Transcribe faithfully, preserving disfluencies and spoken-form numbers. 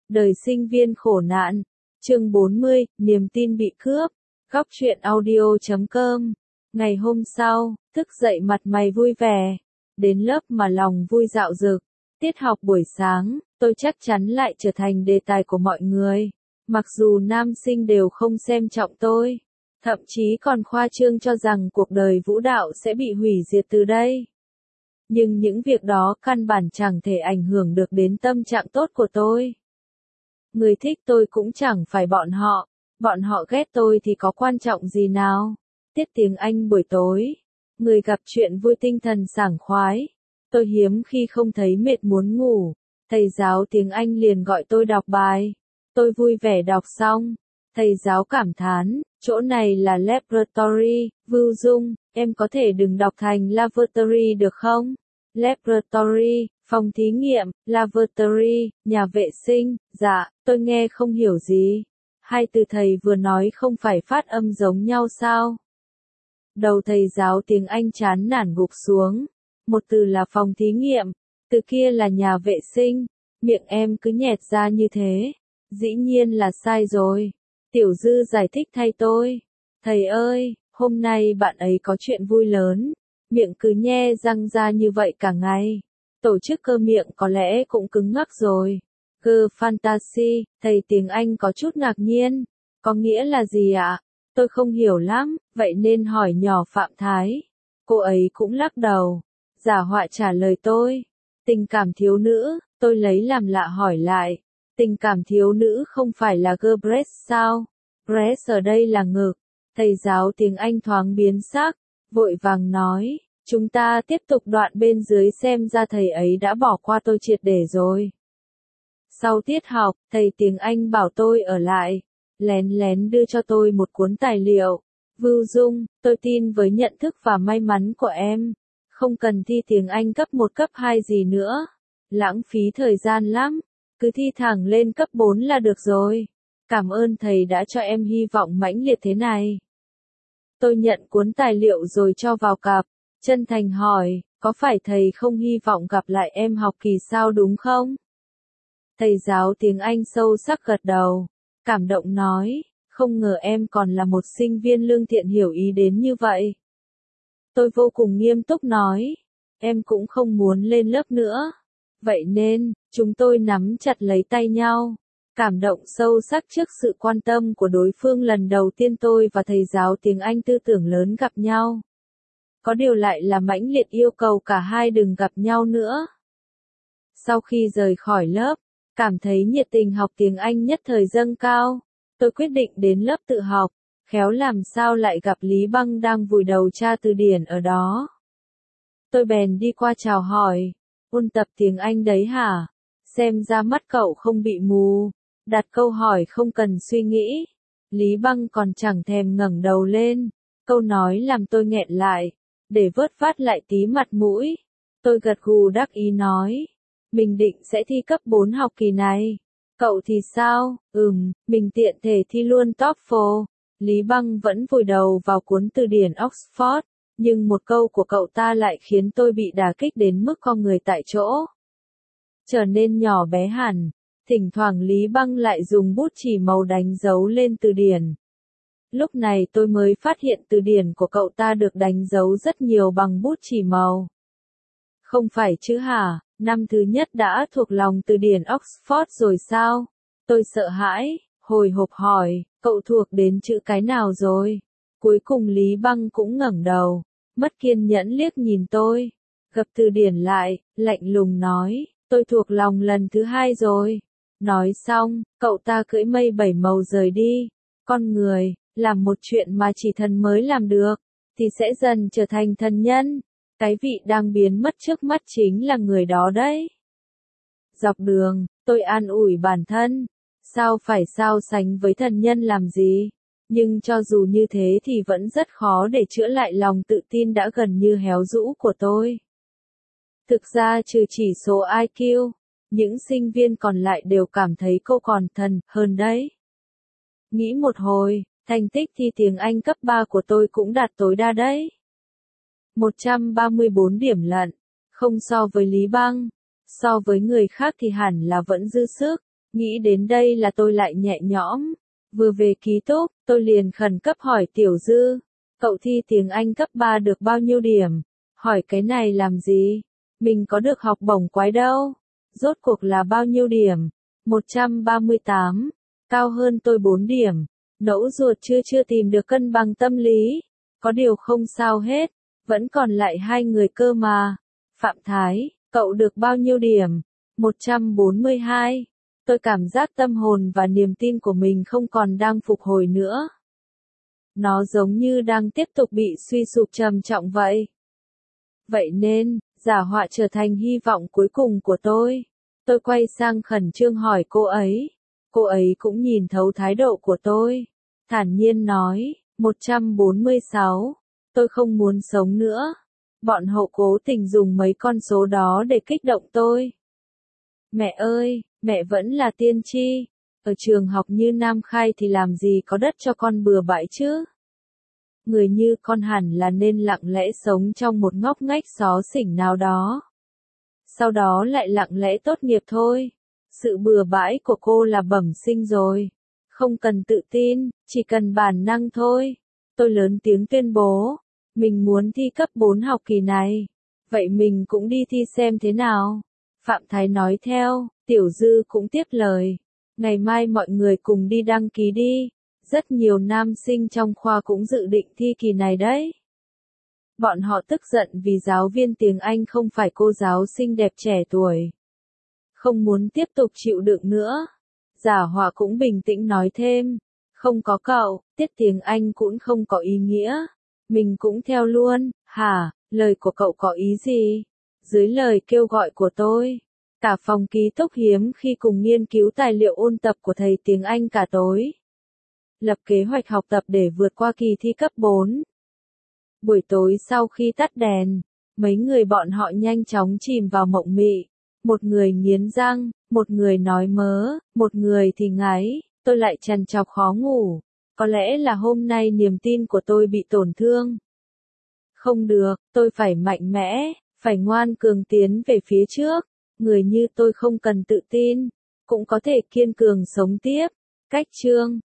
Đời sinh viên khổ nạn. Chương bốn mươi, niềm tin bị cướp. Góc truyện audio chấm com. Ngày hôm sau, thức dậy mặt mày vui vẻ. Đến lớp mà lòng vui dạo dực. Tiết học buổi sáng, tôi chắc chắn lại trở thành đề tài của mọi người. Mặc dù nam sinh đều không xem trọng tôi. Thậm chí còn khoa trương cho rằng cuộc đời vũ đạo sẽ bị hủy diệt từ đây. Nhưng những việc đó căn bản chẳng thể ảnh hưởng được đến tâm trạng tốt của tôi. Người thích tôi cũng chẳng phải bọn họ, bọn họ ghét tôi thì có quan trọng gì nào. Tiết tiếng Anh buổi tối, người gặp chuyện vui tinh thần sảng khoái. Tôi hiếm khi không thấy mệt muốn ngủ, thầy giáo tiếng Anh liền gọi tôi đọc bài. Tôi vui vẻ đọc xong, thầy giáo cảm thán, chỗ này là laboratory, Vưu Dung, em có thể đừng đọc thành lavatory được không? Laboratory, phòng thí nghiệm, lavatory, nhà vệ sinh, dạ, tôi nghe không hiểu gì. Hai từ thầy vừa nói không phải phát âm giống nhau sao? Đầu thầy giáo tiếng Anh chán nản gục xuống. Một từ là phòng thí nghiệm, từ kia là nhà vệ sinh, miệng em cứ nhẹt ra như thế. Dĩ nhiên là sai rồi. Tiểu Dư giải thích thay tôi. Thầy ơi, hôm nay bạn ấy có chuyện vui lớn. Miệng cứ nhe răng ra như vậy cả ngày. Tổ chức cơ miệng có lẽ cũng cứng ngắc rồi. Cơ fantasy, thầy tiếng Anh có chút ngạc nhiên. Có nghĩa là gì ạ? Tôi không hiểu lắm, vậy nên hỏi nhỏ Phạm Thái. Cô ấy cũng lắc đầu. Giả họa trả lời tôi. Tình cảm thiếu nữ, tôi lấy làm lạ hỏi lại. Tình cảm thiếu nữ không phải là girl breast sao? Breast ở đây là ngực. Thầy giáo tiếng Anh thoáng biến sắc, vội vàng nói. Chúng ta tiếp tục đoạn bên dưới xem ra thầy ấy đã bỏ qua tôi triệt để rồi. Sau tiết học, thầy tiếng Anh bảo tôi ở lại. Lén lén đưa cho tôi một cuốn tài liệu. Vưu Dung, tôi tin với nhận thức và may mắn của em. Không cần thi tiếng Anh cấp một cấp hai gì nữa. Lãng phí thời gian lắm. Cứ thi thẳng lên cấp bốn là được rồi. Cảm ơn thầy đã cho em hy vọng mãnh liệt thế này. Tôi nhận cuốn tài liệu rồi cho vào cặp. Chân thành hỏi, có phải thầy không hy vọng gặp lại em học kỳ sau đúng không? Thầy giáo tiếng Anh sâu sắc gật đầu. Cảm động nói, không ngờ em còn là một sinh viên lương thiện hiểu ý đến như vậy. Tôi vô cùng nghiêm túc nói, em cũng không muốn lên lớp nữa. Vậy nên, chúng tôi nắm chặt lấy tay nhau. Cảm động sâu sắc trước sự quan tâm của đối phương lần đầu tiên tôi và thầy giáo tiếng Anh tư tưởng lớn gặp nhau. Có điều lại là mãnh liệt yêu cầu cả hai đừng gặp nhau nữa. Sau khi rời khỏi lớp, cảm thấy nhiệt tình học tiếng Anh nhất thời dâng cao. Tôi quyết định đến lớp tự học, khéo làm sao lại gặp Lý Băng đang vùi đầu tra từ điển ở đó. Tôi bèn đi qua chào hỏi, ôn tập tiếng Anh đấy hả? Xem ra mắt cậu không bị mù. Đặt câu hỏi không cần suy nghĩ. Lý Băng còn chẳng thèm ngẩng đầu lên. Câu nói làm tôi nghẹn lại, để vớt vát lại tí mặt mũi. Tôi gật gù đắc ý nói, mình định sẽ thi cấp bốn học kỳ này. Cậu thì sao? Ừm, mình tiện thể thi luôn TOEFL. Lý Băng vẫn vùi đầu vào cuốn từ điển Oxford, nhưng một câu của cậu ta lại khiến tôi bị đả kích đến mức co người tại chỗ. Trở nên nhỏ bé hẳn, thỉnh thoảng Lý Băng lại dùng bút chì màu đánh dấu lên từ điển. Lúc này tôi mới phát hiện từ điển của cậu ta được đánh dấu rất nhiều bằng bút chì màu. Không phải chứ hả? Năm thứ nhất đã thuộc lòng từ điển Oxford rồi sao? Tôi sợ hãi, hồi hộp hỏi, cậu thuộc đến chữ cái nào rồi? Cuối cùng Lý Băng cũng ngẩng đầu, mất kiên nhẫn liếc nhìn tôi, gập từ điển lại, lạnh lùng nói, tôi thuộc lòng lần thứ hai rồi. Nói xong, cậu ta cưỡi mây bảy màu rời đi. Con người, làm một chuyện mà chỉ thần mới làm được, thì sẽ dần trở thành thần nhân. Cái vị đang biến mất trước mắt chính là người đó đấy. Dọc đường, tôi an ủi bản thân. Sao phải so sánh với thần nhân làm gì? Nhưng cho dù như thế thì vẫn rất khó để chữa lại lòng tự tin đã gần như héo rũ của tôi. Thực ra trừ chỉ số i kiu, những sinh viên còn lại đều cảm thấy cô còn thần hơn đấy. Nghĩ một hồi, thành tích thi tiếng Anh cấp ba của tôi cũng đạt tối đa đấy. một trăm ba mươi bốn điểm lận, không so với Lý Băng, so với người khác thì hẳn là vẫn dư sức, Nghĩ đến đây là tôi lại nhẹ nhõm. Vừa về ký túc, tôi liền khẩn cấp hỏi Tiểu Dư, cậu thi tiếng Anh cấp ba được bao nhiêu điểm? Hỏi cái này làm gì? Mình có được học bổng quái đâu. Rốt cuộc là bao nhiêu điểm? một trăm ba mươi tám, cao hơn tôi bốn điểm. Nẫu ruột chưa chưa tìm được cân bằng tâm lý. Có điều không sao hết, vẫn còn lại hai người cơ mà. Phạm Thái, cậu được bao nhiêu điểm? một trăm bốn mươi hai. Tôi cảm giác tâm hồn và niềm tin của mình không còn đang phục hồi nữa. Nó giống như đang tiếp tục bị suy sụp trầm trọng vậy. Vậy nên, giả họa trở thành hy vọng cuối cùng của tôi. Tôi quay sang khẩn trương hỏi cô ấy. Cô ấy cũng nhìn thấu thái độ của tôi. Thản nhiên nói, một trăm bốn mươi sáu. Tôi không muốn sống nữa. Bọn họ cố tình dùng mấy con số đó để kích động tôi. Mẹ ơi, mẹ vẫn là tiên tri. Ở trường học như Nam Khai thì làm gì có đất cho con bừa bãi chứ? Người như con hẳn là nên lặng lẽ sống trong một ngóc ngách xó xỉnh nào đó. Sau đó lại lặng lẽ tốt nghiệp thôi. Sự bừa bãi của cô là bẩm sinh rồi. Không cần tự tin, chỉ cần bản năng thôi. Tôi lớn tiếng tuyên bố. Mình muốn thi cấp bốn học kỳ này. Vậy mình cũng đi thi xem thế nào. Phạm Thái nói theo, Tiểu Dư cũng tiếp lời. Ngày mai mọi người cùng đi đăng ký đi. Rất nhiều nam sinh trong khoa cũng dự định thi kỳ này đấy. Bọn họ tức giận vì giáo viên tiếng Anh không phải cô giáo xinh đẹp trẻ tuổi. Không muốn tiếp tục chịu đựng nữa. Giả Họa cũng bình tĩnh nói thêm. Không có cậu, tiết tiếng Anh cũng không có ý nghĩa. Mình cũng theo luôn, hả, lời của cậu có ý gì? Dưới lời kêu gọi của tôi, cả phòng ký túc hiếm khi cùng nghiên cứu tài liệu ôn tập của thầy tiếng Anh cả tối. Lập kế hoạch học tập để vượt qua kỳ thi cấp bốn. Buổi tối sau khi tắt đèn, mấy người bọn họ nhanh chóng chìm vào mộng mị. Một người nghiến răng, một người nói mớ, một người thì ngáy, tôi lại trằn trọc khó ngủ. Có lẽ là hôm nay niềm tin của tôi bị tổn thương. Không được, tôi phải mạnh mẽ, phải ngoan cường tiến về phía trước. Người như tôi không cần tự tin, cũng có thể kiên cường sống tiếp. Cách chương